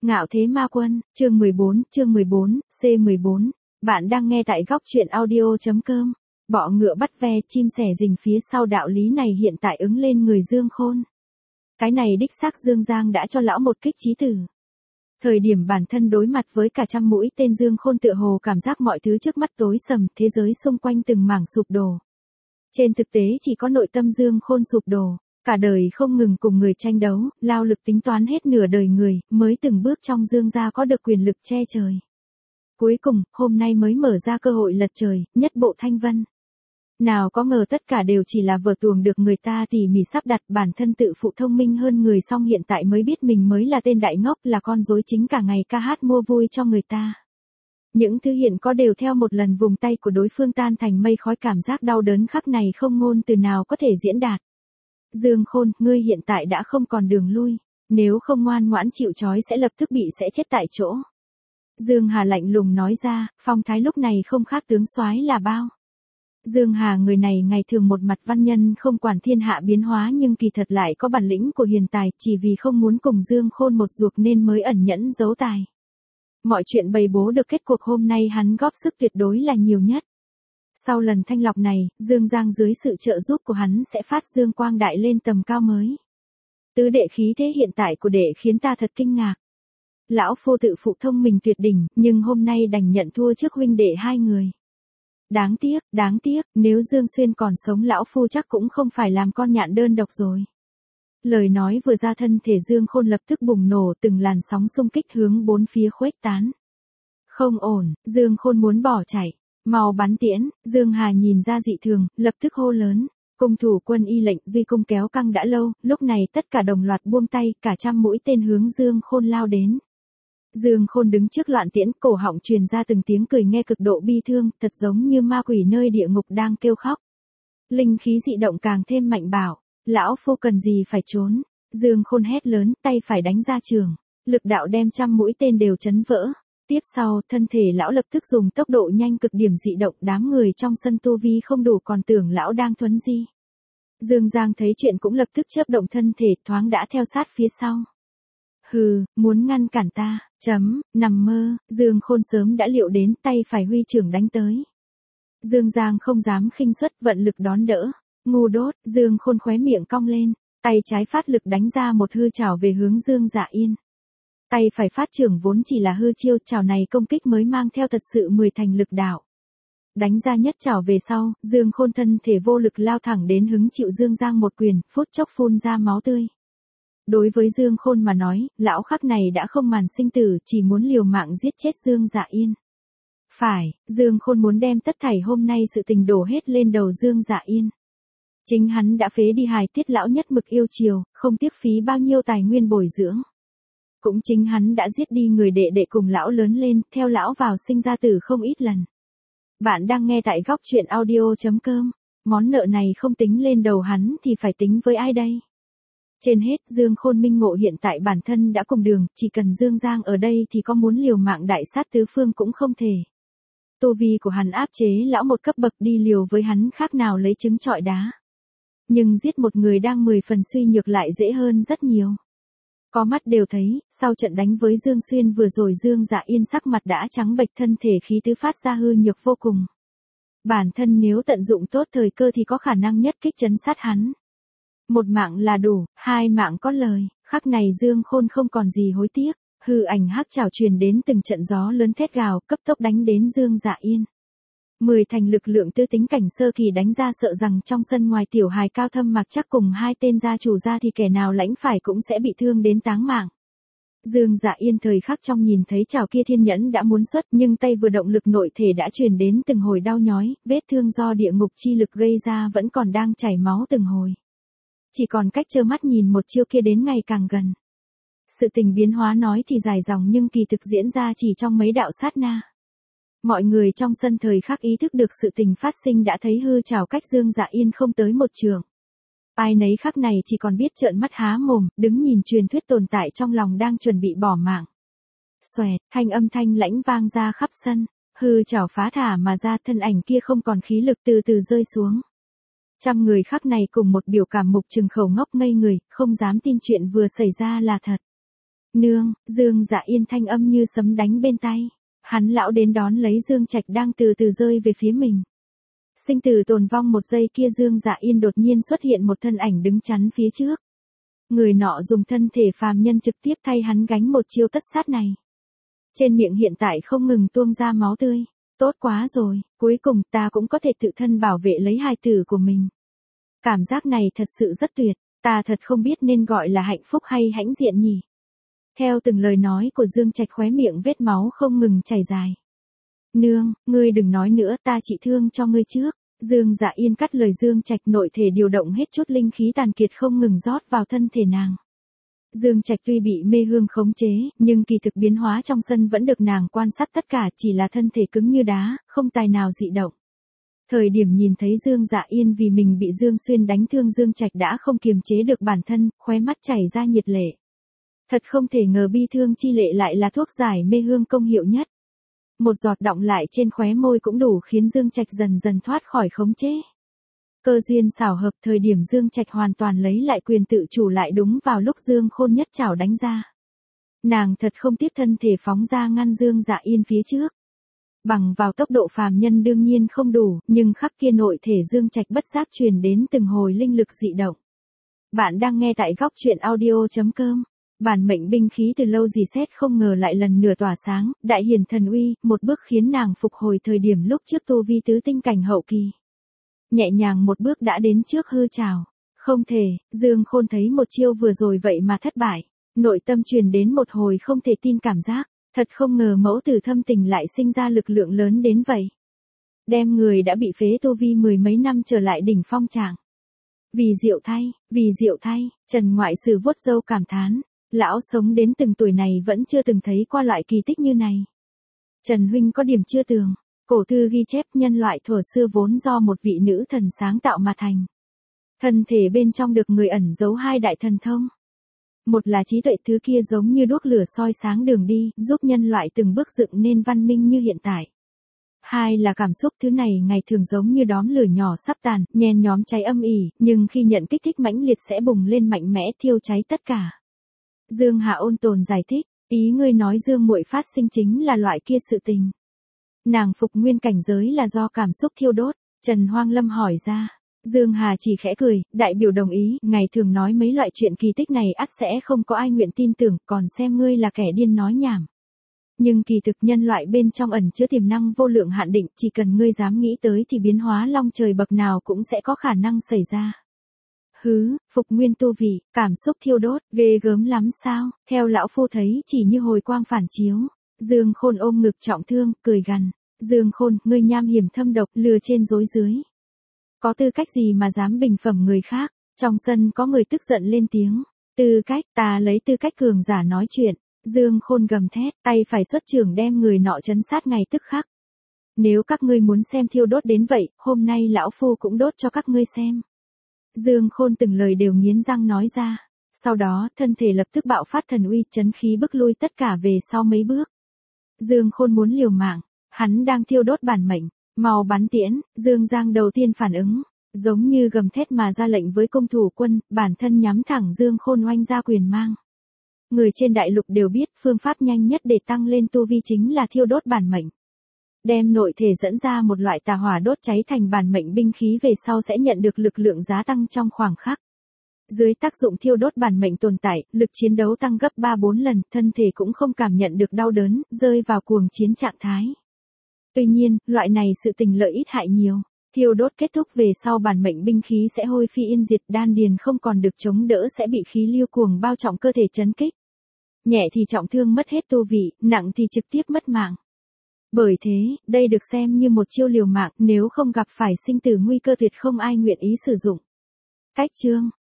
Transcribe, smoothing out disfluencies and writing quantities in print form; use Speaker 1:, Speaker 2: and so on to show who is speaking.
Speaker 1: Ngạo thế ma quân, chương 14, C14. Bạn đang nghe tại góc truyện audio.com. Bọ ngựa bắt ve, chim sẻ rình phía sau đạo lý này hiện tại ứng lên người Dương Khôn. Cái này đích xác Dương Giang đã cho lão một kích chí tử. Thời điểm bản thân đối mặt với cả trăm mũi tên Dương Khôn tựa hồ cảm giác mọi thứ trước mắt tối sầm, thế giới xung quanh từng mảng sụp đổ. Trên thực tế chỉ có nội tâm Dương Khôn sụp đổ. Cả đời không ngừng cùng người tranh đấu, lao lực tính toán hết nửa đời người, mới từng bước trong Dương gia có được quyền lực che trời. Cuối cùng, hôm nay mới mở ra cơ hội lật trời, nhất bộ thanh vân. Nào có ngờ tất cả đều chỉ là vở tuồng được người ta tỉ mỉ sắp đặt, bản thân tự phụ thông minh hơn người, xong hiện tại mới biết mình mới là tên đại ngốc, là con rối chính, cả ngày ca hát mua vui cho người ta. Những thứ hiện có đều theo một lần vùng tay của đối phương tan thành mây khói, cảm giác đau đớn khắc này không ngôn từ nào có thể diễn đạt. Dương Khôn, ngươi hiện tại đã không còn đường lui, nếu không ngoan ngoãn chịu trói sẽ lập tức bị sẽ chết tại chỗ. Dương Hà lạnh lùng nói ra, phong thái lúc này không khác tướng soái là bao. Dương Hà người này ngày thường một mặt văn nhân không quản thiên hạ biến hóa, nhưng kỳ thật lại có bản lĩnh của hiền tài, chỉ vì không muốn cùng Dương Khôn một ruột nên mới ẩn nhẫn giấu tài. Mọi chuyện bày bố được kết cuộc hôm nay hắn góp sức tuyệt đối là nhiều nhất. Sau lần thanh lọc này, Dương Giang dưới sự trợ giúp của hắn sẽ phát dương quang đại lên tầm cao mới. Tứ đệ khí thế hiện tại của đệ khiến ta thật kinh ngạc. Lão phu tự phụ thông minh tuyệt đỉnh, nhưng hôm nay đành nhận thua trước huynh đệ hai người. Đáng tiếc, nếu Dương Xuyên còn sống lão phu chắc cũng không phải làm con nhạn đơn độc rồi. Lời nói vừa ra, thân thể Dương Khôn lập tức bùng nổ, từng làn sóng xung kích hướng bốn phía khuếch tán. Không ổn, Dương Khôn muốn bỏ chạy. Mau bắn tiễn, Dương Hà nhìn ra dị thường, lập tức hô lớn. Cung thủ quân y lệnh, duy cung kéo căng đã lâu, lúc này tất cả đồng loạt buông tay, cả trăm mũi tên hướng Dương Khôn lao đến. Dương Khôn đứng trước loạn tiễn, cổ họng truyền ra từng tiếng cười nghe cực độ bi thương, thật giống như ma quỷ nơi địa ngục đang kêu khóc. Linh khí dị động càng thêm mạnh bảo, lão phu cần gì phải trốn. Dương Khôn hét lớn, tay phải đánh ra trường, lực đạo đem trăm mũi tên đều chấn vỡ. Tiếp sau, thân thể lão lập tức dùng tốc độ nhanh cực điểm dị động, đám người trong sân tu vi không đủ còn tưởng lão đang thuấn di. Dương Giang thấy chuyện cũng lập tức chớp động thân thể, thoáng đã theo sát phía sau. Hừ, muốn ngăn cản ta, nằm mơ, Dương Khôn sớm đã liệu đến, tay phải huy trưởng đánh tới. Dương Giang không dám khinh suất, vận lực đón đỡ. Ngu đốt, Dương Khôn khóe miệng cong lên, tay trái phát lực đánh ra một hư chảo về hướng Dương Dạ Yên. Tay phải phát trưởng vốn chỉ là hư chiêu, chảo này công kích mới mang theo thật sự 10 thành lực đạo. Đánh ra nhất chảo về sau, Dương Khôn thân thể vô lực lao thẳng đến hứng chịu Dương Giang một quyền, phút chốc phun ra máu tươi. Đối với Dương Khôn mà nói, lão khắc này đã không màn sinh tử, chỉ muốn liều mạng giết chết Dương Dạ Yên. Phải, Dương Khôn muốn đem tất thảy hôm nay sự tình đổ hết lên đầu Dương Dạ Yên. Chính hắn đã phế đi hài tiết lão nhất mực yêu chiều, không tiếc phí bao nhiêu tài nguyên bồi dưỡng. Cũng chính hắn đã giết đi người đệ đệ cùng lão lớn lên, theo lão vào sinh ra tử không ít lần. Bạn đang nghe tại góc truyện audio.com. Món nợ này không tính lên đầu hắn thì phải tính với ai đây? Trên hết, Dương Khôn minh ngộ hiện tại bản thân đã cùng đường, chỉ cần Dương Giang ở đây thì có muốn liều mạng đại sát tứ phương cũng không thể. Tu vi của hắn áp chế lão một cấp bậc, đi liều với hắn khác nào lấy trứng trọi đá. Nhưng giết một người đang 10 phần suy nhược lại dễ hơn rất nhiều. Có mắt đều thấy, sau trận đánh với Dương Xuyên vừa rồi, Dương Dạ Yên sắc mặt đã trắng bệch, thân thể khí tứ phát ra hư nhược vô cùng. Bản thân nếu tận dụng tốt thời cơ thì có khả năng nhất kích trấn sát hắn. Một mạng là đủ, hai mạng có lời, khắc này Dương Khôn không còn gì hối tiếc, hư ảnh hắc trảo truyền đến từng trận gió lớn thét gào, cấp tốc đánh đến Dương Dạ Yên. 10 thành lực lượng tư tính cảnh sơ kỳ đánh ra, sợ rằng trong sân ngoài tiểu hài cao thâm mặc chắc cùng hai tên gia chủ ra thì kẻ nào lãnh phải cũng sẽ bị thương đến táng mạng. Dương Dạ Yên thời khắc trong nhìn thấy chảo kia thiên nhẫn đã muốn xuất, nhưng tay vừa động lực nội thể đã truyền đến từng hồi đau nhói, vết thương do địa ngục chi lực gây ra vẫn còn đang chảy máu từng hồi. Chỉ còn cách trơ mắt nhìn một chiêu kia đến ngày càng gần. Sự tình biến hóa nói thì dài dòng nhưng kỳ thực diễn ra chỉ trong mấy đạo sát na. Mọi người trong sân thời khắc ý thức được sự tình phát sinh đã thấy hư chảo cách Dương Dạ Yên không tới một trường. Ai nấy khắc này chỉ còn biết trợn mắt há mồm, đứng nhìn truyền thuyết tồn tại trong lòng đang chuẩn bị bỏ mạng. Xoẹt, thanh âm thanh lãnh vang ra khắp sân, hư chảo phá thả mà ra, thân ảnh kia không còn khí lực từ từ rơi xuống. Trăm người khắc này cùng một biểu cảm mục trừng khẩu ngốc ngây người, không dám tin chuyện vừa xảy ra là thật. Nương, Dương Dạ Yên thanh âm như sấm đánh bên tay. Hắn lão đến đón lấy Dương Trạch đang từ từ rơi về phía mình. Sinh tử tồn vong một giây kia Dương Dạ Yên đột nhiên xuất hiện một thân ảnh đứng chắn phía trước. Người nọ dùng thân thể phàm nhân trực tiếp thay hắn gánh một chiêu tất sát này. Trên miệng hiện tại không ngừng tuôn ra máu tươi. Tốt quá rồi, cuối cùng ta cũng có thể tự thân bảo vệ lấy hài tử của mình. Cảm giác này thật sự rất tuyệt, ta thật không biết nên gọi là hạnh phúc hay hãnh diện nhỉ. Theo từng lời nói của Dương Trạch khóe miệng vết máu không ngừng chảy dài. Nương, ngươi đừng nói nữa, ta trị thương cho ngươi trước. Dương Dạ Yên cắt lời Dương Trạch, nội thể điều động hết chút linh khí tàn kiệt không ngừng rót vào thân thể nàng. Dương Trạch tuy bị mê hương khống chế, nhưng kỳ thực biến hóa trong sân vẫn được nàng quan sát tất cả, chỉ là thân thể cứng như đá, không tài nào dị động. Thời điểm nhìn thấy Dương Dạ Yên vì mình bị Dương Xuyên đánh thương, Dương Trạch đã không kiềm chế được bản thân, khóe mắt chảy ra nhiệt lệ. Thật không thể ngờ bi thương chi lệ lại là thuốc giải mê hương công hiệu nhất. Một giọt đọng lại trên khóe môi cũng đủ khiến Dương Trạch dần dần thoát khỏi khống chế. Cơ duyên xảo hợp, thời điểm Dương Trạch hoàn toàn lấy lại quyền tự chủ lại đúng vào lúc Dương Khôn nhất chảo đánh ra. Nàng thật không tiếc thân thể phóng ra ngăn Dương Dạ Yên phía trước. Bằng vào tốc độ phàm nhân đương nhiên không đủ, nhưng khắc kia nội thể Dương Trạch bất giác truyền đến từng hồi linh lực dị động. Bạn đang nghe tại góc truyện audio.com. Bản mệnh binh khí từ lâu dì xét không ngờ lại lần nửa tỏa sáng, đại hiển thần uy, một bước khiến nàng phục hồi thời điểm lúc trước tu vi tứ tinh cảnh hậu kỳ. Nhẹ nhàng một bước đã đến trước hư trảo. Không thể, Dương Khôn thấy một chiêu vừa rồi vậy mà thất bại. Nội tâm truyền đến một hồi không thể tin cảm giác, thật không ngờ mẫu tử thâm tình lại sinh ra lực lượng lớn đến vậy. Đem người đã bị phế tu vi mười mấy năm trở lại đỉnh phong trạng. Vì diệu thay, Trần ngoại sử vuốt râu cảm thán. Lão sống đến từng tuổi này vẫn chưa từng thấy qua loại kỳ tích như này. Trần huynh có điểm chưa tường. Cổ thư ghi chép nhân loại thuở xưa vốn do một vị nữ thần sáng tạo mà thành. Thân thể bên trong được người ẩn giấu hai đại thần thông. Một là trí tuệ, thứ kia giống như đuốc lửa soi sáng đường đi, giúp nhân loại từng bước dựng nên văn minh như hiện tại. Hai là cảm xúc, thứ này ngày thường giống như đóm lửa nhỏ sắp tàn, nhen nhóm cháy âm ỉ, nhưng khi nhận kích thích mãnh liệt sẽ bùng lên mạnh mẽ thiêu cháy tất cả. Dương Hà ôn tồn giải thích, ý ngươi nói Dương muội phát sinh chính là loại kia sự tình. Nàng phục nguyên cảnh giới là do cảm xúc thiêu đốt, Trần Hoang Lâm hỏi ra. Dương Hà chỉ khẽ cười, đại biểu đồng ý, ngày thường nói mấy loại chuyện kỳ tích này ắt sẽ không có ai nguyện tin tưởng, còn xem ngươi là kẻ điên nói nhảm. Nhưng kỳ thực nhân loại bên trong ẩn chứa tiềm năng vô lượng hạn định, chỉ cần ngươi dám nghĩ tới thì biến hóa long trời bậc nào cũng sẽ có khả năng xảy ra. Hứ, phục nguyên tu vị, cảm xúc thiêu đốt, ghê gớm lắm sao, theo lão phu thấy chỉ như hồi quang phản chiếu. Dương Khôn ôm ngực trọng thương, cười gằn. Dương Khôn, ngươi nham hiểm thâm độc, lừa trên dối dưới. Có tư cách gì mà dám bình phẩm người khác? Trong sân có người tức giận lên tiếng. Tư cách, ta lấy tư cách cường giả nói chuyện. Dương Khôn gầm thét, tay phải xuất trưởng đem người nọ trấn sát ngay tức khắc. Nếu các ngươi muốn xem thiêu đốt đến vậy, hôm nay lão phu cũng đốt cho các ngươi xem. Dương Khôn từng lời đều nghiến răng nói ra. Sau đó, thân thể lập tức bạo phát thần uy, chấn khí bức lui tất cả về sau mấy bước. Dương Khôn muốn liều mạng, hắn đang thiêu đốt bản mệnh, mau bắn tiễn. Dương Giang đầu tiên phản ứng, giống như gầm thét mà ra lệnh với công thủ quân, bản thân nhắm thẳng Dương Khôn oanh ra quyền mang. Người trên đại lục đều biết phương pháp nhanh nhất để tăng lên tu vi chính là thiêu đốt bản mệnh. Đem nội thể dẫn ra một loại tà hỏa đốt cháy thành bản mệnh binh khí về sau sẽ nhận được lực lượng giá tăng trong khoảng khắc. Dưới tác dụng thiêu đốt bản mệnh tồn tại, lực chiến đấu tăng gấp 3-4 lần, thân thể cũng không cảm nhận được đau đớn, rơi vào cuồng chiến trạng thái. Tuy nhiên, loại này sự tình lợi ít hại nhiều. Thiêu đốt kết thúc về sau bản mệnh binh khí sẽ hôi phi yên diệt, đan điền không còn được chống đỡ sẽ bị khí lưu cuồng bao trọng cơ thể chấn kích. Nhẹ thì trọng thương mất hết tu vị, nặng thì trực tiếp mất mạng. Bởi thế, đây được xem như một chiêu liều mạng, nếu không gặp phải sinh tử nguy cơ tuyệt không ai nguyện ý sử dụng. Cách chương